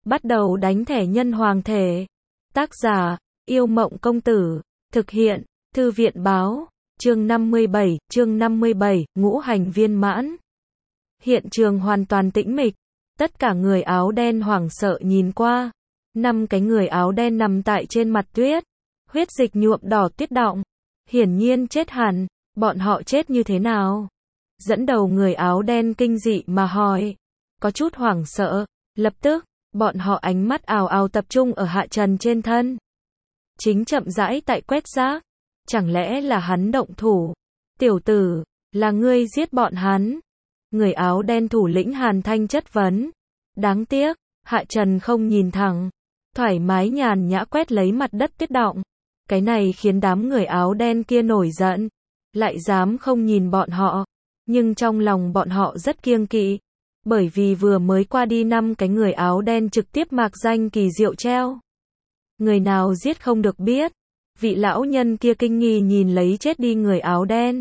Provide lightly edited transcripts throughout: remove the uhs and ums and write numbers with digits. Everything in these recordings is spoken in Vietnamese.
bắt đầu đánh thẻ nhân hoàng thể. Tác giả, Yêu Mộng Công Tử. Thực hiện, Thư viện Báo. Chương 57, ngũ hành viên mãn. Hiện trường hoàn toàn tĩnh mịch. Tất cả người áo đen hoảng sợ nhìn qua. 5 cái người áo đen nằm tại trên mặt tuyết. Huyết dịch nhuộm đỏ tuyết đọng. Hiển nhiên chết hẳn. Bọn họ chết như thế nào? Dẫn đầu người áo đen kinh dị mà hỏi. Có chút hoảng sợ. Lập tức, bọn họ ánh mắt ào ào tập trung ở Hạ Trần trên thân. Chính chậm rãi tại quét rác. Chẳng lẽ là hắn động thủ? Tiểu tử, là ngươi giết bọn hắn? Người áo đen thủ lĩnh Hàn Thanh chất vấn. Đáng tiếc, Hạ Trần không nhìn thẳng. Thoải mái nhàn nhã quét lấy mặt đất tuyết đọng. Cái này khiến đám người áo đen kia nổi giận. Lại dám không nhìn bọn họ. Nhưng trong lòng bọn họ rất kiêng kỵ. Bởi vì vừa mới qua đi 5 cái người áo đen trực tiếp mạc danh kỳ diệu treo. Người nào giết không được biết. Vị lão nhân kia kinh nghi nhìn lấy chết đi người áo đen.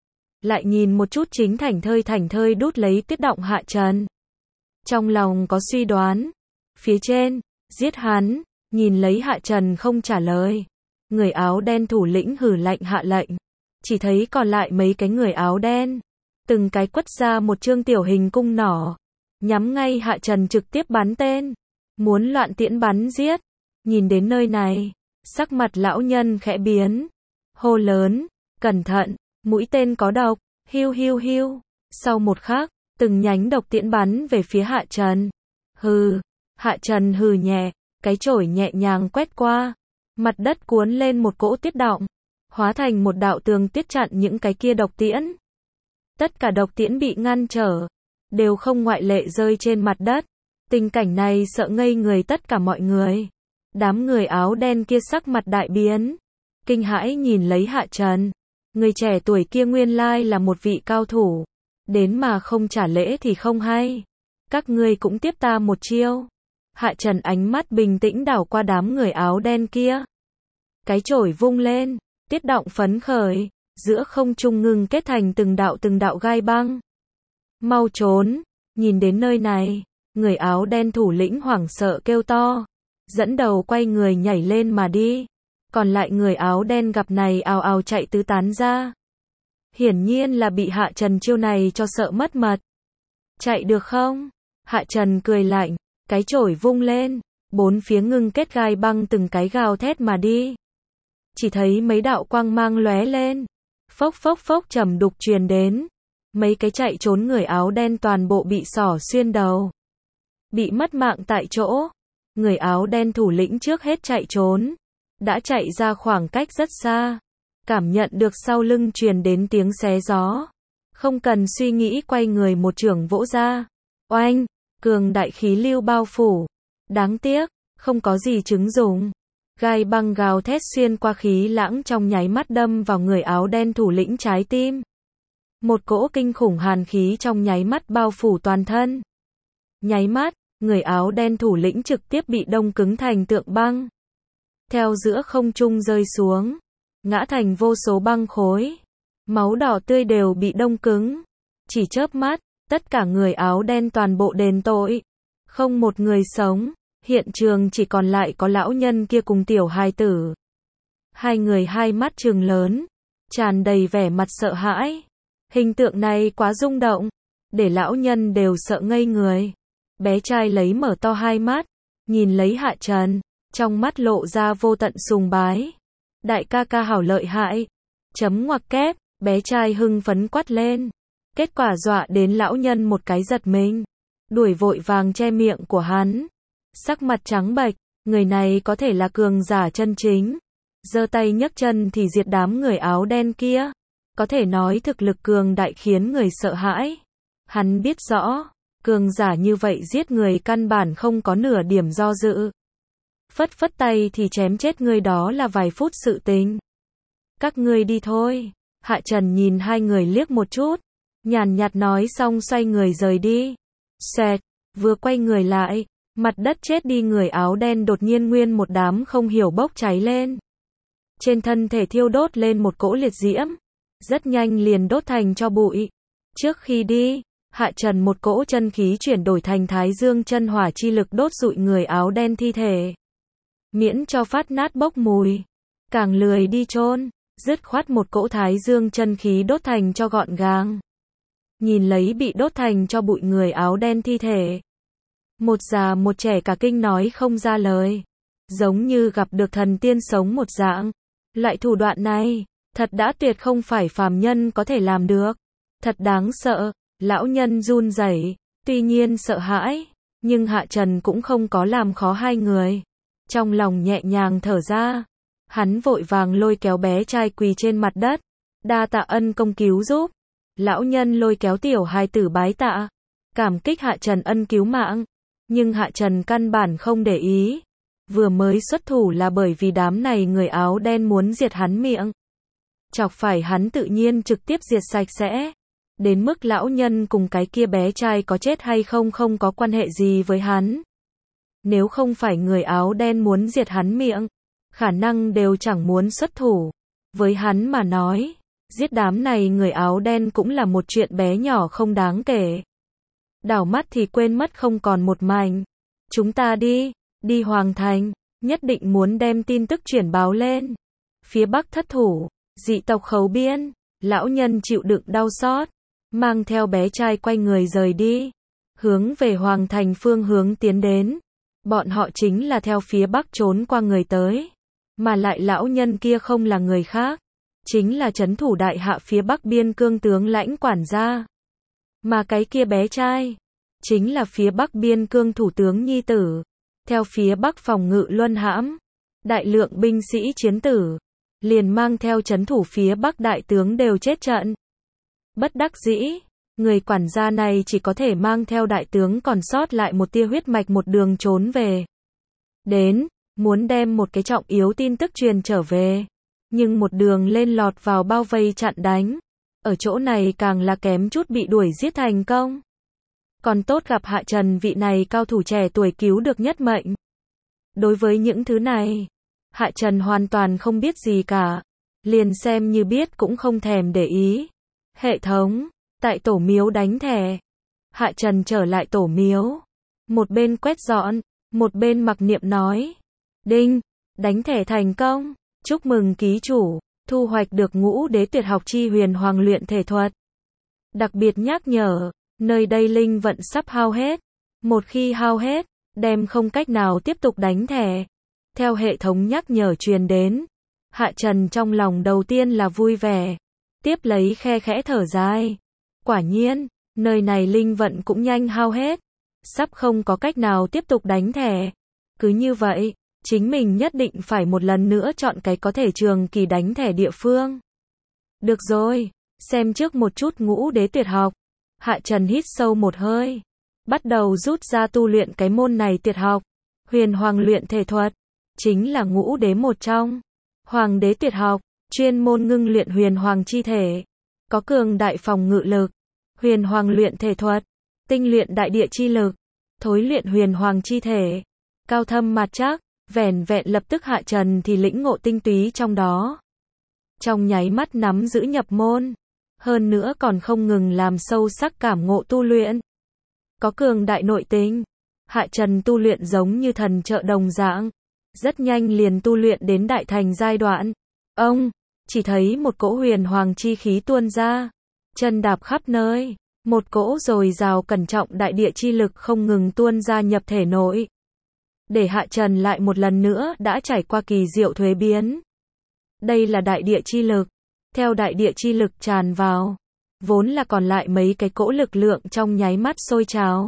Lại nhìn một chút chính thảnh thơi đút lấy tuyết đọng Hạ Trần. Trong lòng có suy đoán. Phía trên, giết hắn, nhìn lấy Hạ Trần không trả lời. Người áo đen thủ lĩnh hử lạnh hạ lệnh. Chỉ thấy còn lại mấy cái người áo đen. Từng cái quất ra một chương tiểu hình cung nỏ. Nhắm ngay Hạ Trần trực tiếp bắn tên. Muốn loạn tiễn bắn giết. Nhìn đến nơi này, sắc mặt lão nhân khẽ biến. Hô lớn, cẩn thận, mũi tên có độc, hiu hiu hiu. Sau một khắc, từng nhánh độc tiễn bắn về phía Hạ Trần. Hừ, Hạ Trần hừ nhẹ, cái chổi nhẹ nhàng quét qua. Mặt đất cuốn lên một cỗ tuyết đọng, hóa thành một đạo tường tuyết chặn những cái kia độc tiễn. Tất cả độc tiễn bị ngăn trở, đều không ngoại lệ rơi trên mặt đất. Tình cảnh này sợ ngây người tất cả mọi người. Đám người áo đen kia sắc mặt đại biến. Kinh hãi nhìn lấy Hạ Trần. Người trẻ tuổi kia nguyên lai là một vị cao thủ. Đến mà không trả lễ thì không hay. Các ngươi cũng tiếp ta một chiêu. Hạ Trần ánh mắt bình tĩnh đảo qua đám người áo đen kia. Cái chổi vung lên, tuyết đọng phấn khởi. Giữa không trung ngưng kết thành từng đạo gai băng. Mau trốn, nhìn đến nơi này, người áo đen thủ lĩnh hoảng sợ kêu to. Dẫn đầu quay người nhảy lên mà đi. Còn lại người áo đen gặp này ào ào chạy tứ tán ra. Hiển nhiên là bị Hạ Trần chiêu này cho sợ mất mật. Chạy được không? Hạ Trần cười lạnh, cái chổi vung lên, 4 phía ngưng kết gai băng từng cái gào thét mà đi. Chỉ thấy mấy đạo quang mang lóe lên. Phốc phốc phốc trầm đục truyền đến. Mấy cái chạy trốn người áo đen toàn bộ bị xỏ xuyên đầu. Bị mất mạng tại chỗ. Người áo đen thủ lĩnh trước hết chạy trốn. Đã chạy ra khoảng cách rất xa. Cảm nhận được sau lưng truyền đến tiếng xé gió. Không cần suy nghĩ quay người một chưởng vỗ ra. Oanh, cường đại khí lưu bao phủ. Đáng tiếc, không có gì chứng dụng. Gai băng gào thét xuyên qua khí lãng trong nháy mắt đâm vào người áo đen thủ lĩnh trái tim. Một cỗ kinh khủng hàn khí trong nháy mắt bao phủ toàn thân. Nháy mắt, người áo đen thủ lĩnh trực tiếp bị đông cứng thành tượng băng. Theo giữa không trung rơi xuống, ngã thành vô số băng khối. Máu đỏ tươi đều bị đông cứng. Chỉ chớp mắt, tất cả người áo đen toàn bộ đền tội. Không một người sống. Hiện trường chỉ còn lại có lão nhân kia cùng tiểu hài tử. Hai người hai mắt trừng lớn, tràn đầy vẻ mặt sợ hãi. Hình tượng này quá rung động, để lão nhân đều sợ ngây người. Bé trai lấy mở to hai mắt, nhìn lấy Hạ Trần, trong mắt lộ ra vô tận sùng bái. Đại ca ca hảo lợi hại. Chấm ngoặc kép, bé trai hưng phấn quát lên. Kết quả dọa đến lão nhân một cái giật mình. Đuổi vội vàng che miệng của hắn. Sắc mặt trắng bệch, người này có thể là cường giả chân chính. Giơ tay nhấc chân thì diệt đám người áo đen kia. Có thể nói thực lực cường đại khiến người sợ hãi. Hắn biết rõ, cường giả như vậy giết người căn bản không có nửa điểm do dự. Phất phất tay thì chém chết người đó là vài phút sự tình. Các ngươi đi thôi. Hạ Trần nhìn hai người liếc một chút. Nhàn nhạt nói xong xoay người rời đi. Xoẹt, vừa quay người lại. Mặt đất chết đi người áo đen đột nhiên nguyên một đám không hiểu bốc cháy lên. Trên thân thể thiêu đốt lên một cỗ liệt diễm. Rất nhanh liền đốt thành tro bụi. Trước khi đi, Hạ Trần một cỗ chân khí chuyển đổi thành Thái Dương chân hỏa chi lực đốt rụi người áo đen thi thể. Miễn cho phát nát bốc mùi, càng lười đi chôn, dứt khoát một cỗ Thái Dương chân khí đốt thành cho gọn gàng. Nhìn lấy bị đốt thành cho bụi người áo đen thi thể, một già một trẻ cả kinh nói không ra lời, giống như gặp được thần tiên sống một dạng. Loại thủ đoạn này, thật đã tuyệt không phải phàm nhân có thể làm được, thật đáng sợ. Lão nhân run rẩy, tuy nhiên sợ hãi, nhưng Hạ Trần cũng không có làm khó hai người. Trong lòng nhẹ nhàng thở ra, hắn vội vàng lôi kéo bé trai quỳ trên mặt đất, đa tạ ân công cứu giúp. Lão nhân lôi kéo tiểu hài tử bái tạ, cảm kích Hạ Trần ân cứu mạng, nhưng Hạ Trần căn bản không để ý. Vừa mới xuất thủ là bởi vì đám này người áo đen muốn diệt hắn miệng. Chọc phải hắn tự nhiên trực tiếp diệt sạch sẽ. Đến mức lão nhân cùng cái kia bé trai có chết hay không không có quan hệ gì với hắn. Nếu không phải người áo đen muốn diệt hắn miệng, khả năng đều chẳng muốn xuất thủ. Với hắn mà nói, giết đám này người áo đen cũng là một chuyện bé nhỏ không đáng kể. Đảo mắt thì quên mất không còn một mảnh. Chúng ta đi Hoàng Thành, nhất định muốn đem tin tức chuyển báo lên. Phía Bắc thất thủ, dị tộc Khấu Biên, lão nhân chịu đựng đau xót, mang theo bé trai quay người rời đi, hướng về Hoàng Thành phương hướng tiến đến. Bọn họ chính là theo phía Bắc trốn qua người tới, mà lại lão nhân kia không là người khác, chính là trấn thủ đại hạ phía Bắc biên cương tướng lãnh quản gia. Mà cái kia bé trai, chính là phía Bắc biên cương thủ tướng nhi tử, theo phía Bắc phòng ngự luân hãm, đại lượng binh sĩ chiến tử, liền mang theo trấn thủ phía Bắc đại tướng đều chết trận. Bất đắc dĩ, người quản gia này chỉ có thể mang theo đại tướng còn sót lại một tia huyết mạch một đường trốn về. Đến, muốn đem một cái trọng yếu tin tức truyền trở về, nhưng một đường lên lọt vào bao vây chặn đánh. Ở chỗ này càng là kém chút bị đuổi giết thành công. Còn tốt gặp Hạ Trần vị này cao thủ trẻ tuổi cứu được nhất mệnh. Đối với những thứ này, Hạ Trần hoàn toàn không biết gì cả, liền xem như biết cũng không thèm để ý. Hệ thống, tại tổ miếu đánh thẻ. Hạ Trần trở lại tổ miếu, một bên quét dọn, một bên mặc niệm nói. Đinh, đánh thẻ thành công, chúc mừng ký chủ, thu hoạch được Ngũ Đế Tuyệt Học Chi Huyền Hoàng luyện thể thuật. Đặc biệt nhắc nhở, nơi đây linh vận sắp hao hết. Một khi hao hết, đem không cách nào tiếp tục đánh thẻ. Theo hệ thống nhắc nhở truyền đến, Hạ Trần trong lòng đầu tiên là vui vẻ, tiếp lấy khe khẽ thở dài. Quả nhiên, nơi này linh vận cũng nhanh hao hết, sắp không có cách nào tiếp tục đánh thẻ. Cứ như vậy, chính mình nhất định phải một lần nữa chọn cái có thể trường kỳ đánh thẻ địa phương. Được rồi, xem trước một chút Ngũ Đế Tuyệt Học. Hạ Trần hít sâu một hơi, bắt đầu rút ra tu luyện cái môn này tuyệt học. Huyền Hoàng luyện thể thuật, chính là ngũ đế một trong. Hoàng đế tuyệt học, chuyên môn ngưng luyện huyền hoàng chi thể, có cường đại phòng ngự lực. Huyền Hoàng luyện thể thuật, tinh luyện đại địa chi lực, thối luyện huyền hoàng chi thể, cao thâm mặt chắc. Vẻn vẹn lập tức Hạ Trần thì lĩnh ngộ tinh túy trong đó. Trong nháy mắt nắm giữ nhập môn, hơn nữa còn không ngừng làm sâu sắc cảm ngộ tu luyện. Có cường đại nội tình, Hạ Trần tu luyện giống như thần trợ đồng dạng, rất nhanh liền tu luyện đến đại thành giai đoạn. Ông, chỉ thấy một cỗ huyền hoàng chi khí tuôn ra, chân đạp khắp nơi, một cỗ dồi dào cẩn trọng đại địa chi lực không ngừng tuôn ra nhập thể nội. Để Hạ Trần lại một lần nữa đã trải qua kỳ diệu thuế biến. Đây là đại địa chi lực, theo đại địa chi lực tràn vào, vốn là còn lại mấy cái cỗ lực lượng trong nháy mắt sôi trào.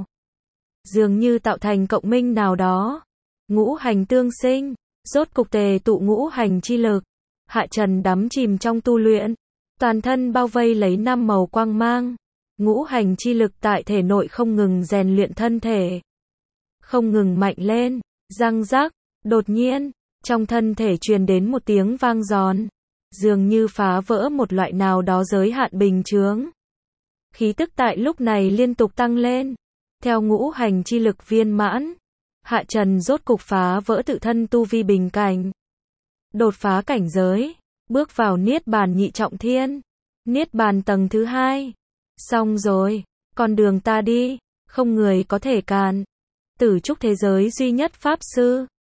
Dường như tạo thành cộng minh nào đó. Ngũ hành tương sinh, rốt cục tề tụ ngũ hành chi lực. Hạ Trần đắm chìm trong tu luyện, toàn thân bao vây lấy 5 màu quang mang. Ngũ hành chi lực tại thể nội không ngừng rèn luyện thân thể, không ngừng mạnh lên. Răng rắc, đột nhiên, trong thân thể truyền đến một tiếng vang giòn, dường như phá vỡ một loại nào đó giới hạn bình chướng. Khí tức tại lúc này liên tục tăng lên. Theo ngũ hành chi lực viên mãn, Hạ Trần rốt cục phá vỡ tự thân tu vi bình cảnh, đột phá cảnh giới, bước vào Niết Bàn nhị trọng thiên, Niết Bàn tầng thứ 2. Xong rồi, Con đường ta đi, không người có thể cản. Tử trúc thế giới duy nhất Pháp Sư.